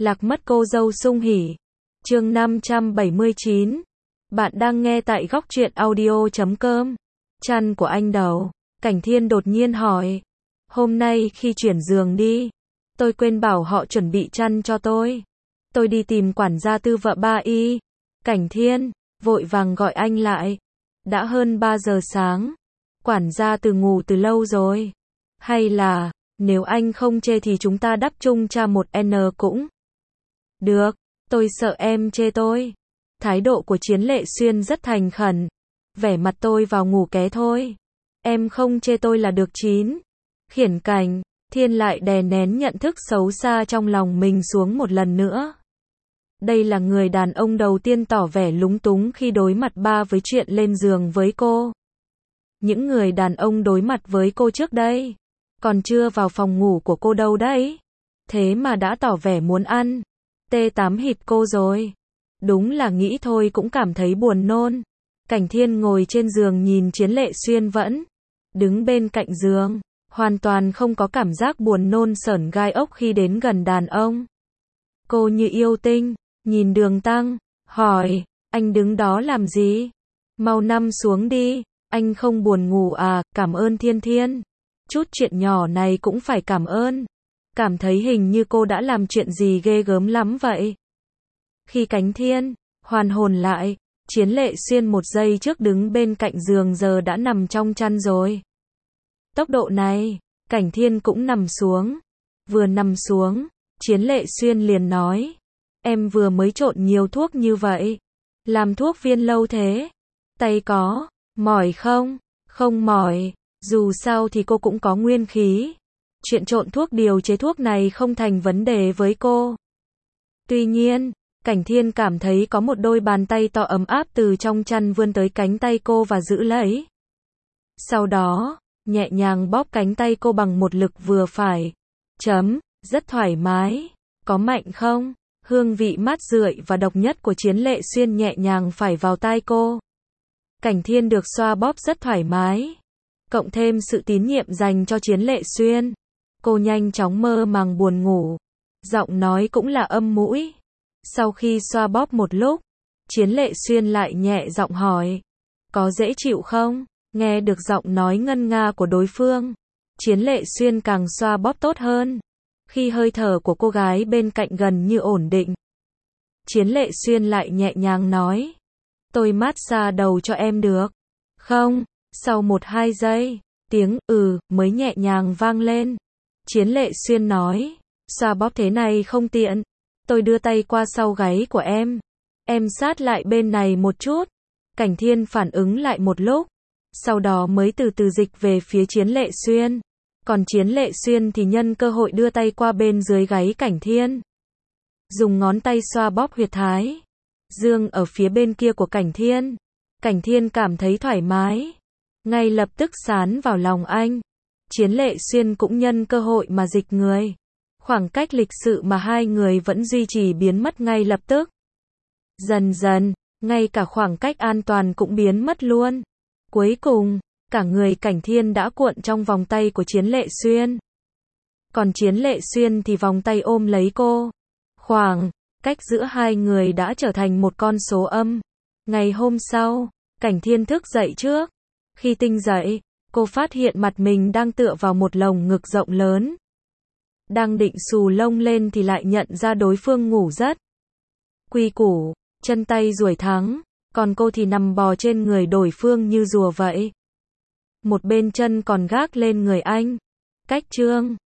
Lạc mất cô dâu sung hỉ. Chương 579. Bạn đang nghe tại góc truyện audio.com. Chăn của anh đầu. Cảnh Thiên đột nhiên hỏi. Hôm nay khi chuyển giường đi, tôi quên bảo họ chuẩn bị chăn cho tôi. Tôi đi tìm quản gia tư vợ ba y. Cảnh Thiên vội vàng gọi anh lại. Đã hơn 3 giờ sáng. Quản gia từ ngủ từ lâu rồi. Hay là, nếu anh không chê thì chúng ta đắp chung cha một N cũng được, tôi sợ em chê tôi. Thái độ của Chiến Lệ Xuyên rất thành khẩn. Vẻ mặt tôi vào ngủ ké thôi. Em không chê tôi là được chín. Khiển Cảnh Thiên lại đè nén nhận thức xấu xa trong lòng mình xuống một lần nữa. Đây là người đàn ông đầu tiên tỏ vẻ lúng túng khi đối mặt với chuyện lên giường với cô. Những người đàn ông đối mặt với cô trước đây, còn chưa vào phòng ngủ của cô đâu đấy. Thế mà đã tỏ vẻ muốn ăn T8 hịt cô rồi. Đúng là nghĩ thôi cũng cảm thấy buồn nôn. Cảnh Thiên ngồi trên giường nhìn Chiến Lệ Xuyên vẫn đứng bên cạnh giường, hoàn toàn không có cảm giác buồn nôn sởn gai ốc khi đến gần đàn ông. Cô như yêu tinh, nhìn Đường Tăng, hỏi, anh đứng đó làm gì? Mau nằm xuống đi, anh không buồn ngủ à? Cảm ơn Thiên Thiên. Chút chuyện nhỏ này cũng phải cảm ơn. Cảm thấy hình như cô đã làm chuyện gì ghê gớm lắm vậy. Khi Cảnh Thiên hoàn hồn lại, Chiến Lệ Xuyên một giây trước đứng bên cạnh giường giờ đã nằm trong chăn rồi. Tốc độ này, Cảnh Thiên cũng nằm xuống. Vừa nằm xuống, Chiến Lệ Xuyên liền nói, em vừa mới trộn nhiều thuốc như vậy, làm thuốc viên lâu thế, tay có mỏi không? Không mỏi, dù sao thì cô cũng có nguyên khí. Chuyện trộn thuốc điều chế thuốc này không thành vấn đề với cô. Tuy nhiên, Cảnh Thiên cảm thấy có một đôi bàn tay to ấm áp từ trong chăn vươn tới cánh tay cô và giữ lấy. Sau đó, nhẹ nhàng bóp cánh tay cô bằng một lực vừa phải. Rất thoải mái. Có mạnh không? Hương vị mát rượi và độc nhất của Chiến Lệ Xuyên nhẹ nhàng phả vào tai cô. Cảnh Thiên được xoa bóp rất thoải mái. Cộng thêm sự tín nhiệm dành cho Chiến Lệ Xuyên, cô nhanh chóng mơ màng buồn ngủ. Giọng nói cũng là âm mũi. Sau khi xoa bóp một lúc, Chiến Lệ Xuyên lại nhẹ giọng hỏi, có dễ chịu không? Nghe được giọng nói ngân nga của đối phương, Chiến Lệ Xuyên càng xoa bóp tốt hơn. Khi hơi thở của cô gái bên cạnh gần như ổn định, Chiến Lệ Xuyên lại nhẹ nhàng nói, tôi massage đầu cho em được không? Sau 1-2 giây, tiếng mới nhẹ nhàng vang lên. Chiến Lệ Xuyên nói, xoa bóp thế này không tiện. Tôi đưa tay qua sau gáy của em sát lại bên này một chút. Cảnh Thiên phản ứng lại một lúc, sau đó mới từ từ dịch về phía Chiến Lệ Xuyên. Còn Chiến Lệ Xuyên thì nhân cơ hội đưa tay qua bên dưới gáy Cảnh Thiên, dùng ngón tay xoa bóp huyệt thái dương ở phía bên kia của Cảnh Thiên. Cảnh Thiên cảm thấy thoải mái, ngay lập tức sán vào lòng anh. Chiến Lệ Xuyên cũng nhân cơ hội mà dịch người. Khoảng cách lịch sự mà hai người vẫn duy trì biến mất ngay lập tức. Dần dần, ngay cả khoảng cách an toàn cũng biến mất luôn. Cuối cùng, cả người Cảnh Thiên đã cuộn trong vòng tay của Chiến Lệ Xuyên. Còn Chiến Lệ Xuyên thì vòng tay ôm lấy cô. Khoảng cách giữa hai người đã trở thành một con số âm. Ngày hôm sau, Cảnh Thiên thức dậy trước. Khi tinh dậy, cô phát hiện mặt mình đang tựa vào một lồng ngực rộng lớn. Đang định xù lông lên thì lại nhận ra đối phương ngủ rất quy củ, chân tay duỗi thẳng, còn cô thì nằm bò trên người đối phương như rùa vậy. Một bên chân còn gác lên người anh. Cách chương